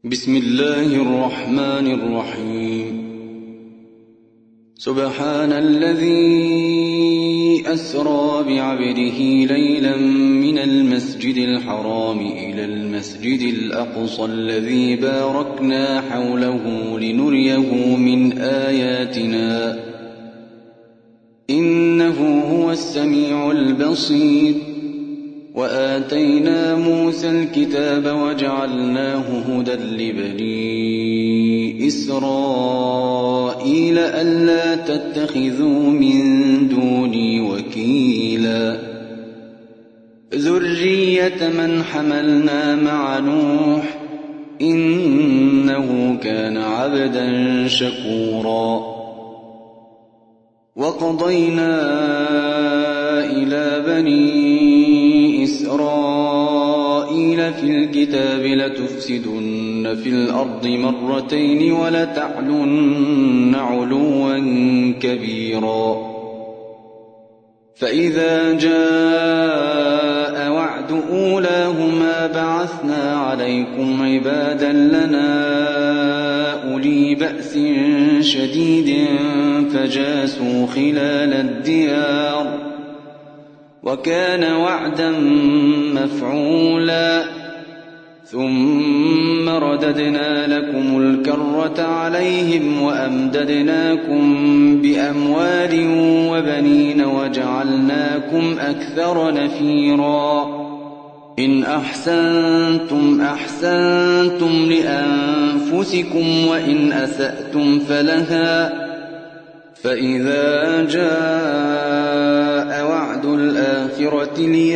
بسم الله الرحمن الرحيم. سبحان الذي أسرى بعبده ليلا من المسجد الحرام إلى المسجد الأقصى الذي باركنا حوله لنريه من آياتنا إنه هو السميع البصير. وآتينا موسى الكتاب وجعلناه هدى لبني إسرائيل ألا تتخذوا من دوني وكيلا ذرية من حملنا مع نوح إنه كان عبدا شكورا. وقضينا إلى بني إسرائيل في الكتاب لتفسدن في الأرض مرتين ولتعلن علوا كبيرا. فإذا جاء وعد أولاهما بعثنا عليكم عبادا لنا أولي بأس شديد فجاسوا خلال الديار وكان وعدا مفعولا. ثم رددنا لكم الكرة عليهم وأمددناكم بأموال وبنين وجعلناكم أكثر نفيرا. إن أحسنتم أحسنتم لأنفسكم وإن أسأتم فلها. فإذا جاء وعد الآخرة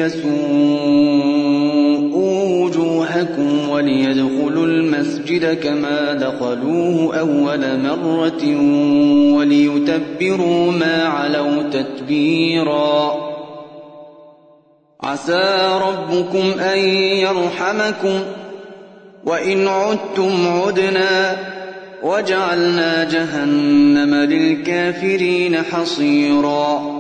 ليسوءوا وجوهكم وليدخلوا المسجد كما دخلوه أول مرة وليتبروا ما علوا تتبيرا. عسى ربكم أن يرحمكم وإن عدتم عدنا وجعلنا جهنم للكافرين حصيرا.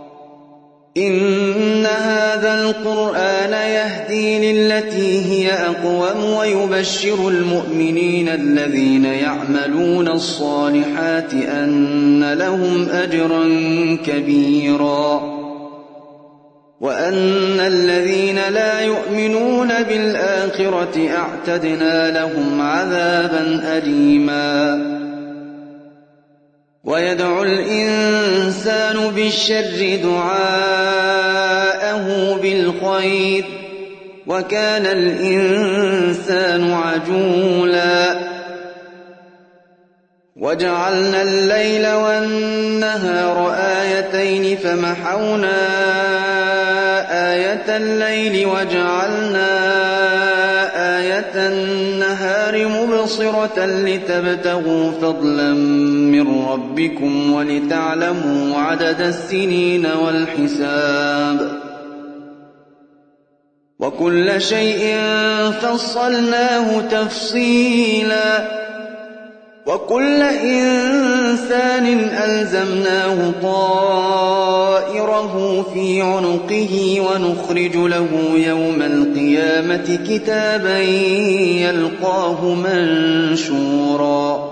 إن هذا القرآن يهدي للتي هي أقوم ويبشر المؤمنين الذين يعملون الصالحات أن لهم أجرا كبيرا وأن الذين لا يؤمنون بالآخرة أعتدنا لهم عذابا أليما. ويدعو الإنسان بالشر دعاءه بالخير وكان الإنسان عجولا. وجعلنا الليل والنهار آيتين فمحونا آية الليل وجعلنا آية النهار مبصرة لتبتغوا فضلا من ربكم ولتعلموا عدد السنين والحساب. وكل شيء فصلناه تفصيلا. وكل إنسان ألزمناه طائره في عنقه ونخرج له يوم القيامة كتابا يلقاه منشورا.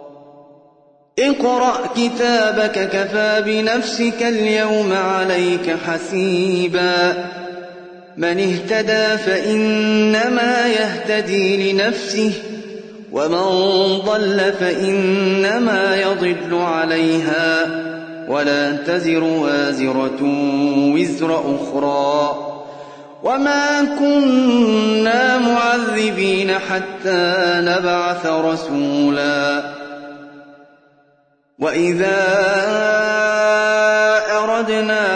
اقرأ كتابك كفى بنفسك اليوم عليك حسيبا. من اهتدى فإنما يهتدي لنفسه ومن ضل فإنما يضل عليها ولا تزر وازرة وزر أخرى وما كنا معذبين حتى نبعث رسولا. وإذا أردنا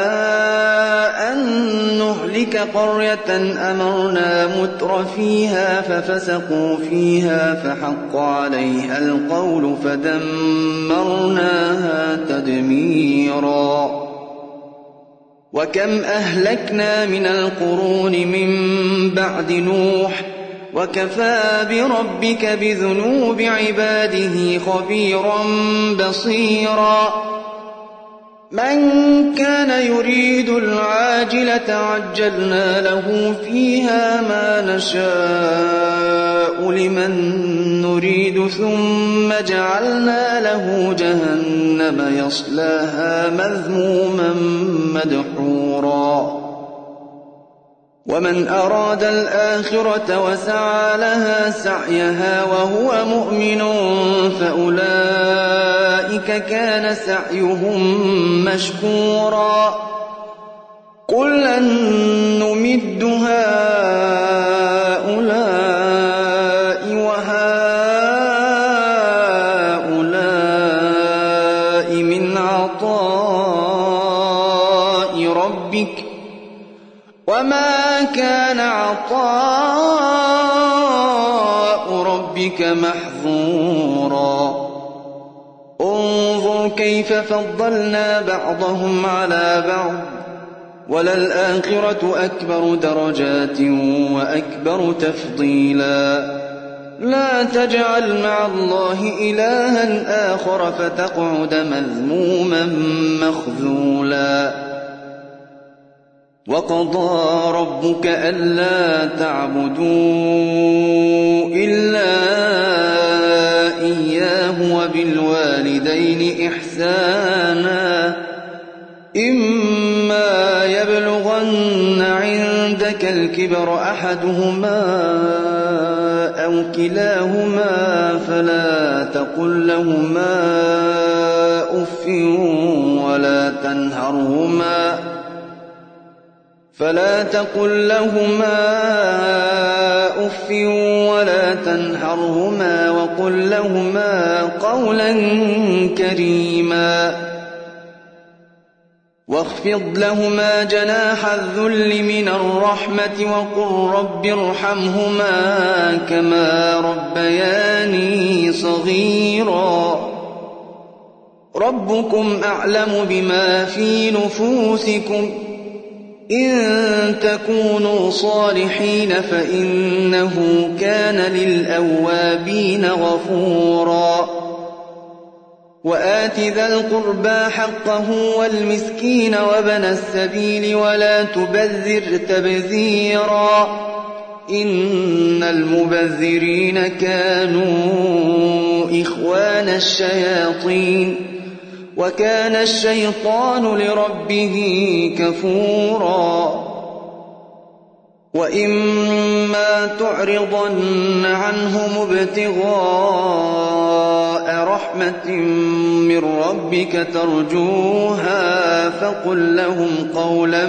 نهلك قرية أمرنا متر فيها ففسقوا فيها فحق عليها القول فدمرناها تدميرا. وكم أهلكنا من القرون من بعد نوح وكفى بربك بذنوب عباده خبيرا بصيرا. من كان يريد العاجلة عجلنا له فيها ما نشاء لمن نريد ثم جعلنا له جهنم يصلاها مذموما مدحورا ومن أراد الآخرة وسعى لها سعيها وهو مؤمن فأولئك كان سعيهم مشكورا كلا نمد هؤلاء وهؤلاء من عطاء ربك وما كان عطاء ربك محظورا انظر كيف فضلنا بعضهم على بعض وللآخرة أكبر درجات وأكبر تفضيلا لا تجعل مع الله إلها آخر فتقعد مذموما مخذولا وقضى ربك ألا تعبدوا إلا إياه وبالوالدين إحسانا إما يبلغن عندك الكبر أحدهما أو كلاهما فلا تقل لهما أف ولا تنهرهما وقل لهما قولا كريما واخفض لهما جناح الذل من الرحمة وقل رب ارحمهما كما ربياني صغيرا ربكم أعلم بما في نفوسكم إن تكونوا صالحين فإنه كان للأوابين غفورا وآت ذا القربى حقه والمسكين وابن السبيل ولا تبذر تبذيرا إن المبذرين كانوا إخوان الشياطين وكان الشيطان لربه كفورا وإما تعرضن عنهم ابتغاء رحمة من ربك ترجوها فقل لهم قولا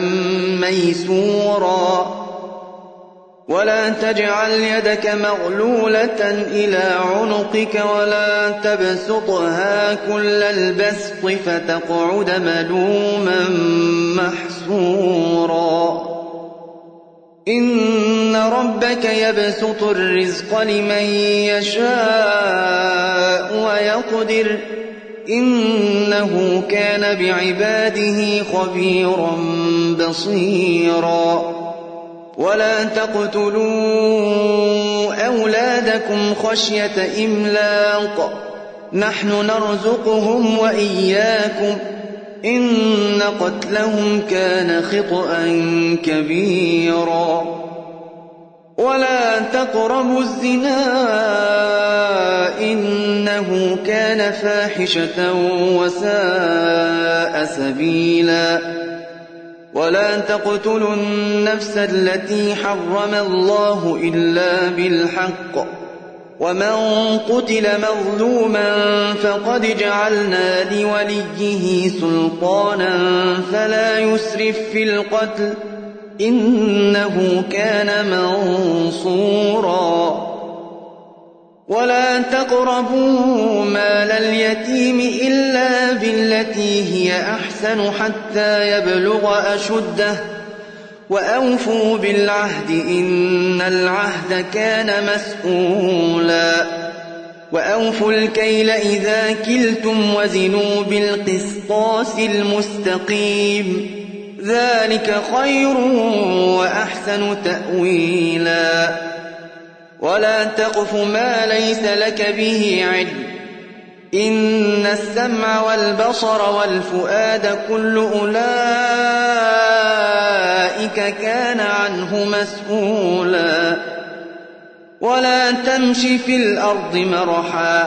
ميسورا ولا تجعل يدك مغلولة إلى عنقك ولا تبسطها كل البسط فتقعد ملوما محسورا إن ربك يبسط الرزق لمن يشاء ويقدر إنه كان بعباده خبيرا بصيرا ولا تقتلوا أولادكم خشية إملاق نحن نرزقهم وإياكم إن قتلهم كان خطأ كبيرا ولا تقربوا الزنا إنه كان فاحشة وساء سبيلا ولا تقتلوا النفس التي حرم الله إلا بالحق ومن قتل مظلوما فقد جعلنا لوليه سلطانا فلا يسرف في القتل إنه كان منصورا ولا تقربوا مال اليتيم إلا بالتي هي أحسن حتى يبلغ أشده وأوفوا بالعهد إن العهد كان مسؤولا وأوفوا الكيل إذا كلتم وزنوا بالقسطاس المستقيم ذلك خير وأحسن تأويلا ولا تقف ما ليس لك به علم إن السمع والبصر والفؤاد كل أولئك كان عنه مسؤولا ولا تمش في الأرض مرحا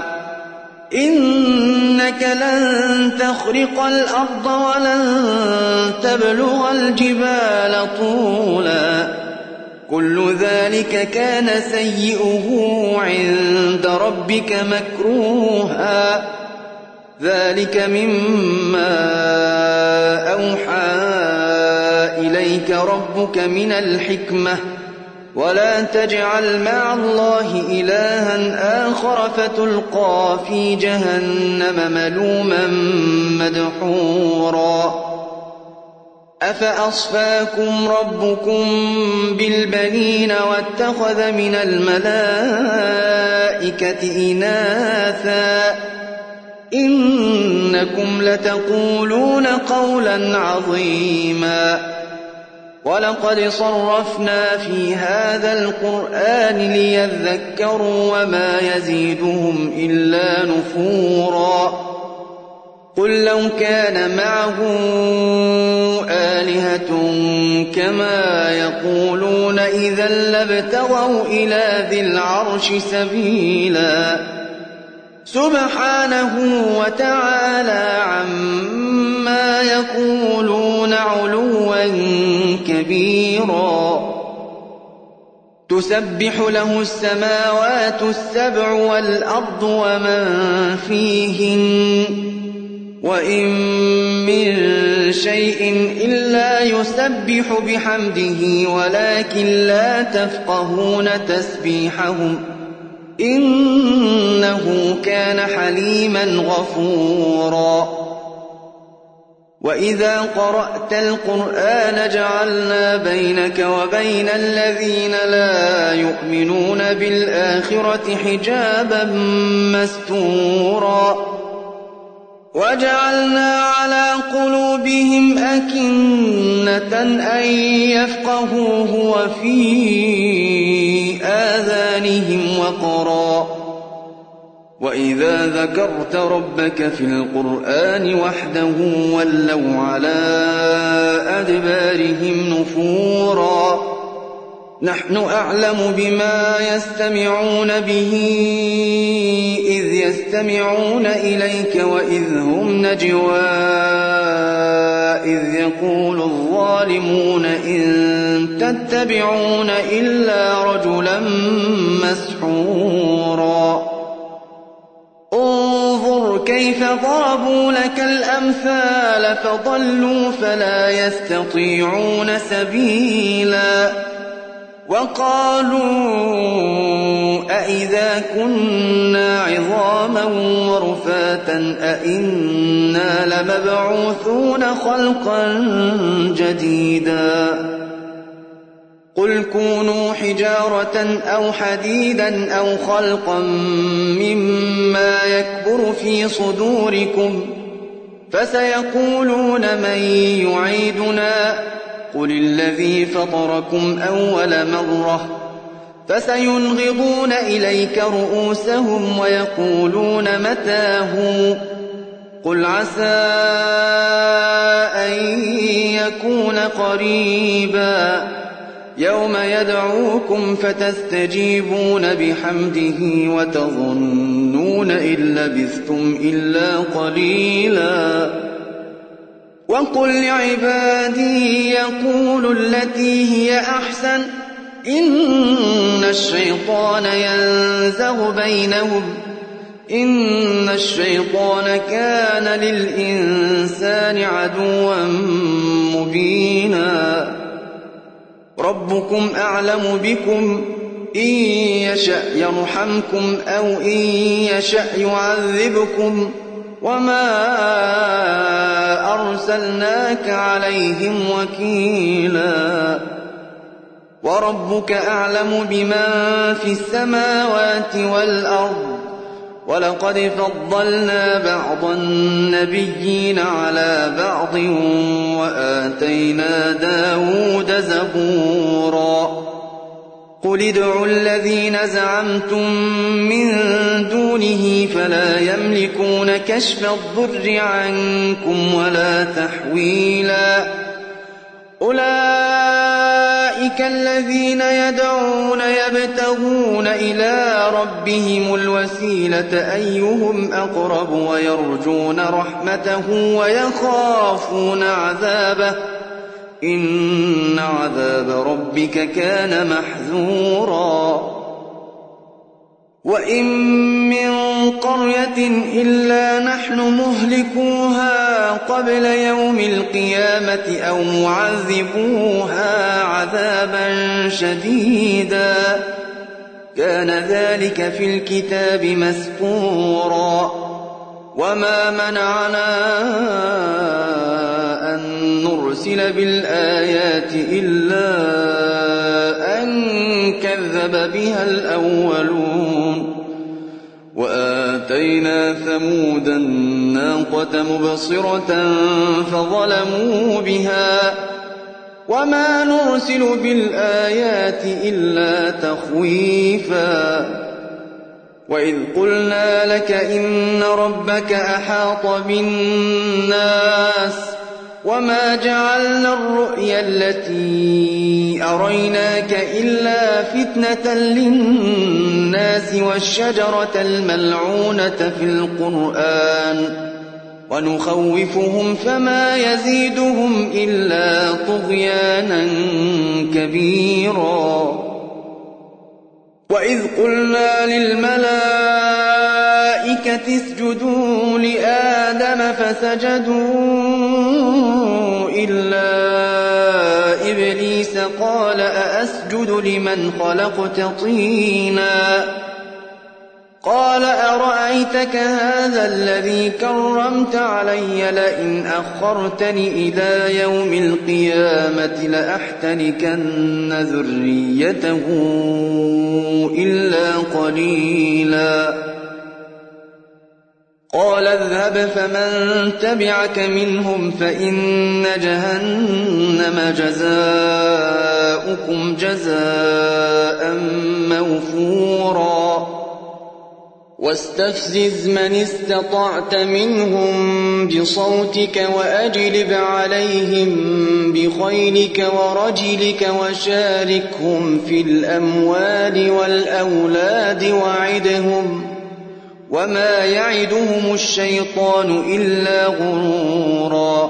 إنك لن تخرق الأرض ولن تبلغ الجبال طولا كل ذلك كان سيئه عند ربك مكروها ذلك مما أوحى إليك ربك من الحكمة ولا تجعل مع الله إلها آخر فتلقى في جهنم ملوما مدحورا أفأصفاكم ربكم بالبنين واتخذ من الملائكة إناثا إنكم لتقولون قولا عظيما ولقد صرفنا في هذا القرآن ليذكروا وما يزيدهم إلا نفورا قل لو كان معه آلهة كما يقولون إذا لابتغوا إلى ذي العرش سبيلا سبحانه وتعالى عما يقولون علوا كبيرا تسبح له السماوات السبع والأرض ومن فيهن وإن من شيء إلا يسبح بحمده ولكن لا تفقهون تسبيحهم إنه كان حليما غفورا وإذا قرأت القرآن جعلنا بينك وبين الذين لا يؤمنون بالآخرة حجابا مستورا وجعلنا على قلوبهم أكنة أن يفقهوه وفي آذانهم وقرا وإذا ذكرت ربك في القرآن وحده ولوا على أدبارهم نفورا نحن أعلم بما يستمعون به إذ يستمعون إليك وإذ هم نجوى إذ يقول الظالمون إن تتبعون إلا رجلا مسحورا انظر كيف ضربوا لك الأمثال فضلوا فلا يستطيعون سبيلا وقالوا أئذا كنا عظاما ورفاتا أئنا لمبعوثون خلقا جديدا قل كونوا حجارة أو حديدا أو خلقا مما يكبر في صدوركم فسيقولون من يعيدنا قل الذي فطركم أول مرة فسينغضون إليك رؤوسهم ويقولون متى هو قل عسى أن يكون قريبا يوم يدعوكم فتستجيبون بحمده وتظنون إن لبثتم إلا قليلا وقل لعبادي يقولوا التي هي أحسن إن الشيطان ينزغ بينهم إن الشيطان كان للإنسان عدوا مبينا ربكم أعلم بكم إن يشأ يرحمكم أو إن يشأ يعذبكم وما أرسلناك عليهم وكيلا وربك أعلم بمن في السماوات والأرض ولقد فضلنا بعض النبيين على بعض وآتينا داود زبورا قل ادعوا الذين زعمتم من دونه فلا يملكون كشف الضر عنكم ولا تحويلا أولئك أولئك الذين يدعون يبتغون إلى ربهم الوسيلة أيهم أقرب ويرجون رحمته ويخافون عذابه إن عذاب ربك كان محذورا وإن من قرية إلا نحن مهلكوها قبل يوم القيامة أو معذبوها عذابا شديدا كان ذلك في الكتاب مسطورا وما منعنا أن نرسل بالآيات إلا أن كذب بها الأولون وآتينا ثمود الناقة مبصرة فظلموا بها وما نرسل بالآيات إلا تخويفا وإذ قلنا لك إن ربك أحاط بالناس وما جعلنا الرؤيا التي أريناك إلا فتنة للناس والشجرة الملعونة في القرآن ونخوفهم فما يزيدهم إلا طغيانا كبيرا وإذ قلنا للملائكة اسجدوا لآدم فسجدوا إلا إبليس قال أأسجد لمن خلقت طينا قال أرأيتك هذا الذي كرمت علي لئن أخرتني إلى يوم القيامة لأحتنكن ذريته إلا قليلا قال اذهب فمن تبعك منهم فإن جهنم جزاؤكم جزاء موفورا واستفزز من استطعت منهم بصوتك وأجلب عليهم بخيلك ورجلك وشاركهم في الأموال والأولاد وعدهم وما يعدهم الشيطان إلا غرورا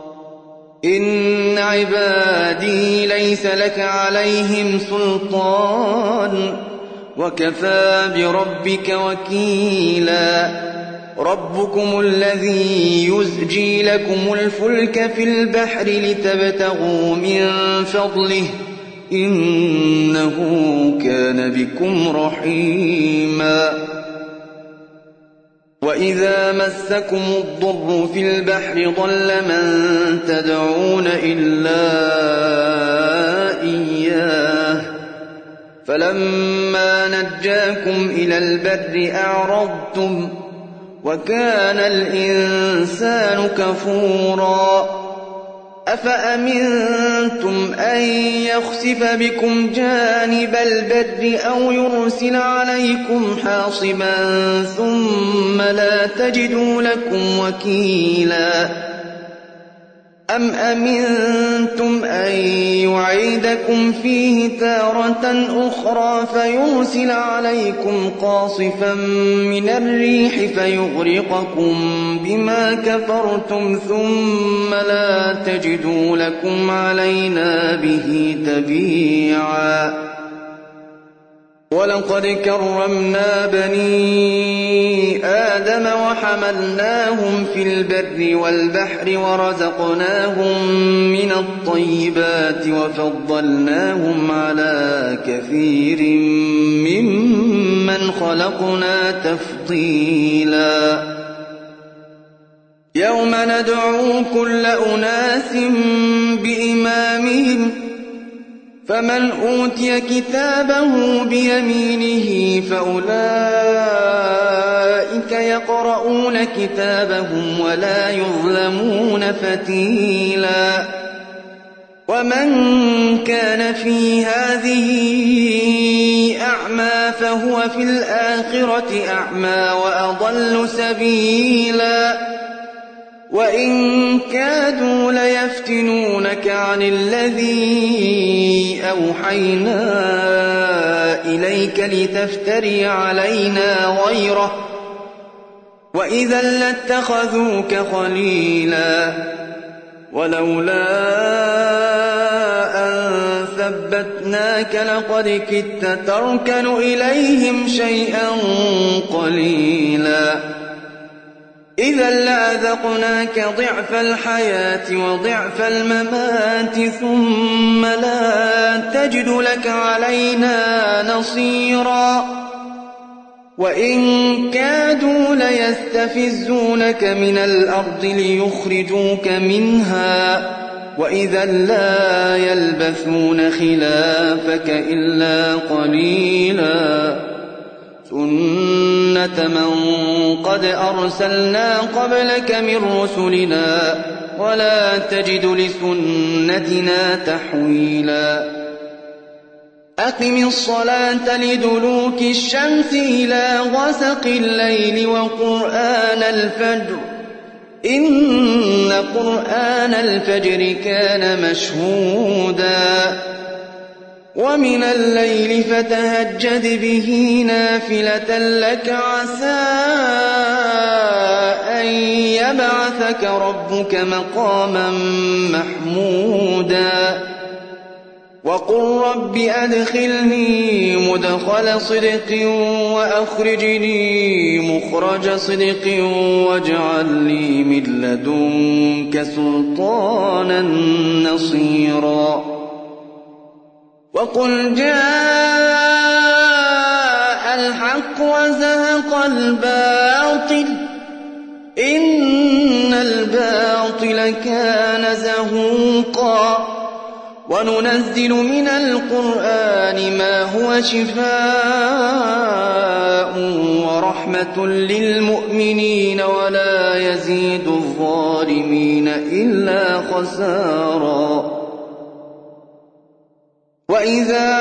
إن عبادي ليس لك عليهم سلطان وكفى بربك وكيلا ربكم الذي يزجي لكم الفلك في البحر لتبتغوا من فضله إنه كان بكم رحيما وإذا مسكم الضر في البحر ضل من تدعون إلا إياه فلما نجاكم إلى البر أعرضتم وكان الإنسان كفورا أفأمنتم أن يخسف بكم جانب البر أو يرسل عليكم حاصبا ثم لا تجدوا لكم وكيلا أم أمنتم أن يعيدكم فيه تارة أخرى فيرسل عليكم قاصفا من الريح فيغرقكم بما كفرتم ثم لا تجدوا لكم علينا به تبيعا ولقد كرمنا بني آدم وحملناهم في البر والبحر ورزقناهم من الطيبات وفضلناهم على كثير ممن خلقنا تفضيلا يوم ندعو كل أناس بإمامهم فمن أوتي كتابه بيمينه فأولئك يقرؤون كتابهم ولا يظلمون فتيلا ومن كان في هذه أعمى فهو في الآخرة أعمى وأضل سبيلا وإن كادوا ليفتنونك عن الذي أوحينا إليك لتفتري علينا غيره وإذا لاتخذوك خليلا ولولا أن ثبتناك لقد كدت تركن إليهم شيئا قليلا إذا لأذقناك ضعف الحياة وضعف الممات ثم لا تجد لك علينا نصيرا وإن كادوا ليستفزونك من الأرض ليخرجوك منها وإذا لا يلبثون خلافك إلا قليلا سنة من قد أرسلنا قبلك من رسلنا ولا تجد لسنتنا تحويلا أقم الصلاة لدلوك الشمس إلى غسق الليل وقرآن الفجر إن قرآن الفجر كان مشهودا ومن الليل فتهجد به نافلة لك عسى أن يبعثك ربك مقاما محمودا وقل رب أدخلني مدخل صدق وأخرجني مخرج صدق واجعل لي من لدنك سلطانا نصيرا وقل جاء الحق وزهق الباطل إن الباطل كان زهوقا وننزل من القرآن ما هو شفاء ورحمة للمؤمنين ولا يزيد الظالمين إلا خسارا وإذا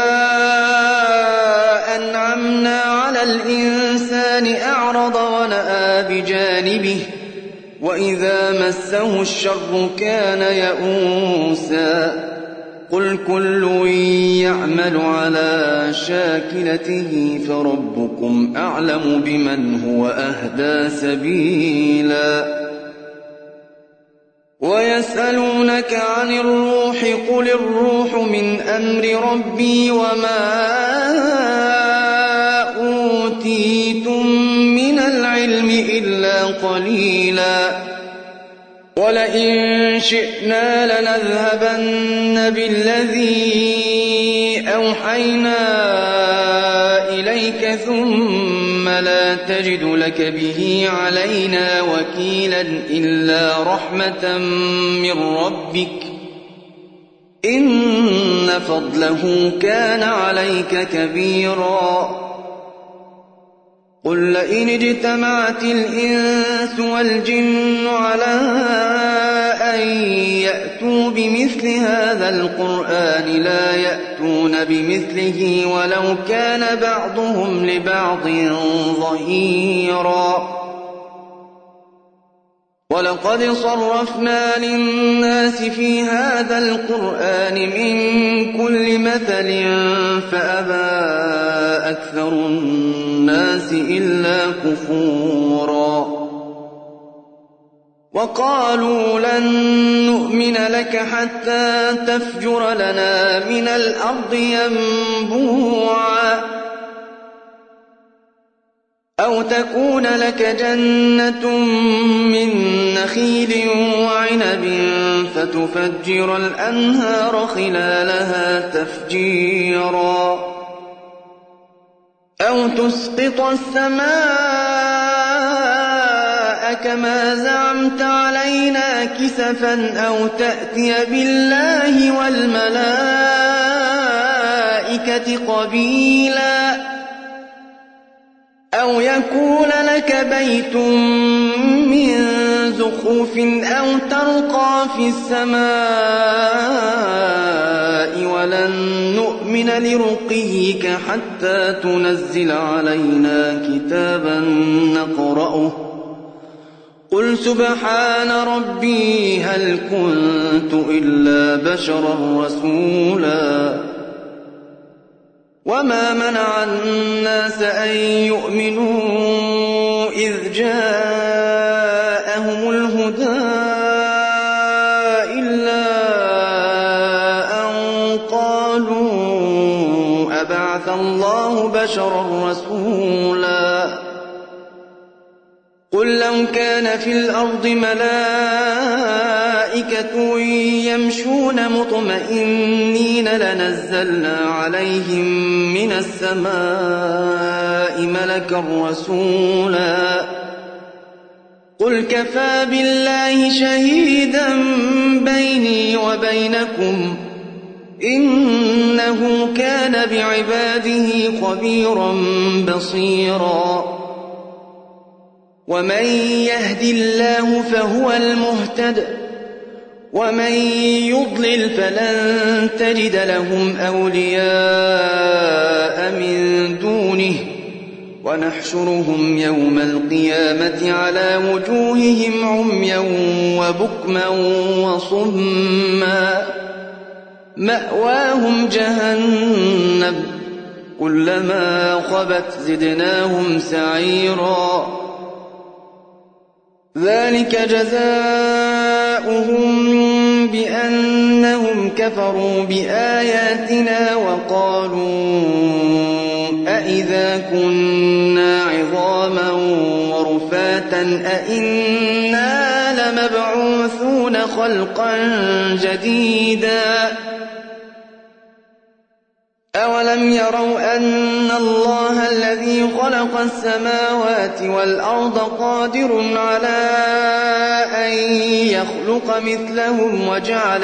أنعمنا على الإنسان أعرض ونأى بجانبه وإذا مسه الشر كان يئوسا قل كل يعمل على شاكلته فربكم أعلم بمن هو أهدى سبيلا ويسألونك عن الروح قل الروح من أمر ربي وما أوتيتم من العلم إلا قليلا ولئن شئنا لنذهبن بالذي أوحينا إليك ثم لا تجد لك به علينا وكيلا إلا رحمة من ربك إن فضله كان عليك كبيرا قل لئن اجتمعت الإنس والجن على أن يأتوا بمثل هذا القرآن لا يأتون بمثله ولو كان بعضهم لبعض ظهيرا ولقد صرفنا للناس في هذا القرآن من كل مثل فأبى أكثر الناس إلا كفورا وقالوا لن نؤمن لك حتى تفجر لنا من الأرض ينبوعا أو تكون لك جنة من نخيل وعنب فتفجر الأنهار خلالها تفجيرا أو تسقط السماء كما زعمت علينا كسفا أو تأتي بالله والملائكة قبيلا أو يكون لك بيت من زخرف أو ترقى في السماء ولن نؤمن لرقيك حتى تنزل علينا كتابا نقرأه قل سبحان ربي هل كنت إلا بشرا رسولا وما منع الناس أن يؤمنوا إذ جاءهم الهدى إلا أن قالوا أبعث الله بشرا رسولا قل لو كان في الأرض ملائكة يمشون مطمئنين لنزلنا عليهم من السماء ملكا رسولا قل كفى بالله شهيدا بيني وبينكم إنه كان بعباده خبيرا بصيرا ومن يهد الله فهو المهتد ومن يضلل فلن تجد لهم أولياء من دونه ونحشرهم يوم القيامة على وجوههم عميا وبكما وصما مأواهم جهنم كلما خبت زدناهم سعيرا ذلك جزاؤهم بأنهم كفروا بآياتنا وقالوا أئذا كنا عظاما ورفاتا أئنا لمبعوثون خلقا جديدا أولم يروا أن الله الذي خلق السماوات والأرض قادر على أن يخلق مثلهم وجعل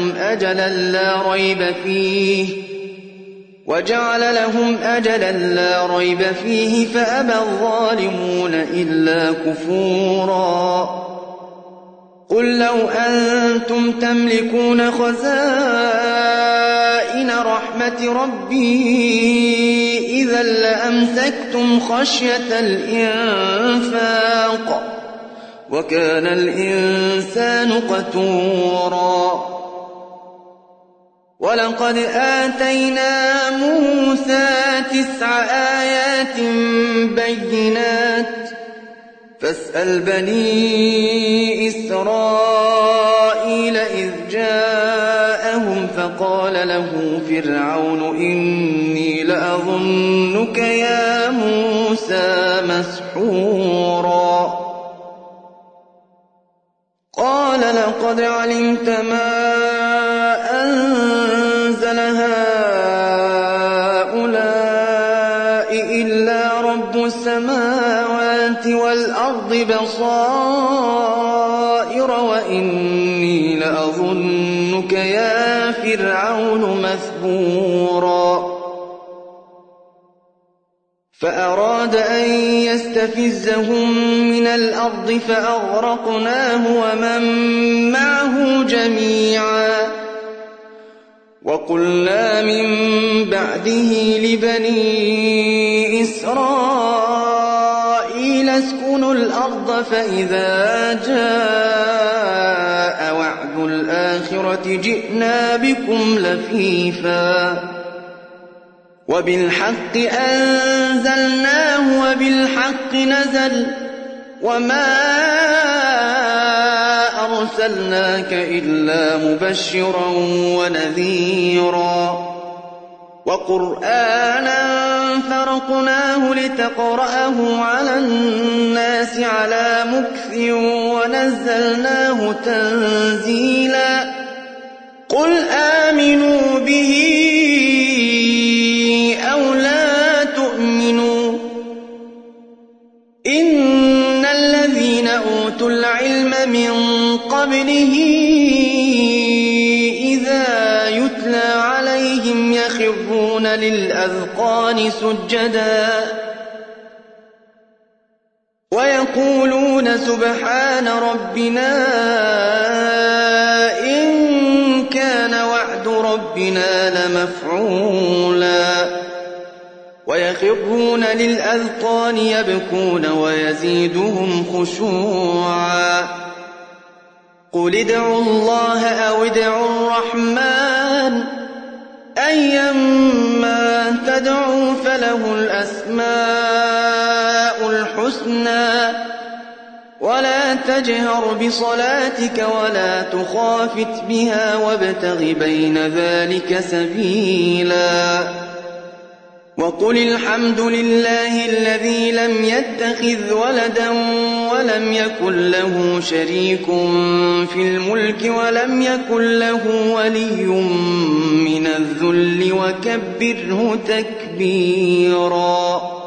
لهم أجلا لا ريب فيه فأبى الظالمون إلا كفورا قل لو أنتم تملكون خزائن رحمة ربي إذا لأمسكتم خشية الإنفاق وكان الإنسان قتورا ولقد آتينا موسى 9 آيات بينات فاسأل بني إسرائيل إذ جاءهم فقال له فرعون إني لأظنك يا موسى مسحورا قال لقد علمت ما أنزل هؤلاء إلا رب السماوات والأرض بصائر وإني لأظنك يا فرعون مثبورا فأراد أن يستفزهم من الأرض فأغرقناه ومن معه جميعا وقلنا من بعده لبني إسرائيل اسكنوا الأرض فإذا جاء وعد الآخرة جئنا بكم لفيفا وبالحق أنزلناه وبالحق نزل وما أرسلناك إلا مبشرا ونذيرا وقرآنا فرقناه لتقرأه على الناس على مكث ونزلناه تنزيلا قل آمنوا به أو لا تؤمنوا إن الذين أوتوا العلم من قبله إذا يتلى عليهم يخرون للأذقان سجدا ويقولون سبحان ربنا إن كان وعد ربنا لمفعولا ويخرون للأذقان يبكون ويزيدهم خشوعا قل ادعوا الله أو ادعوا الرحمن أيما تدعوا فله الأسماء الحسنى ولا تجهر بصلاتك ولا تخافت بها وابتغ بين ذلك سبيلا وقل الحمد لله الذي لم يتخذ ولدا ولم يكن له شريك في الملك ولم يكن له ولي من الذل وكبره تكبيرا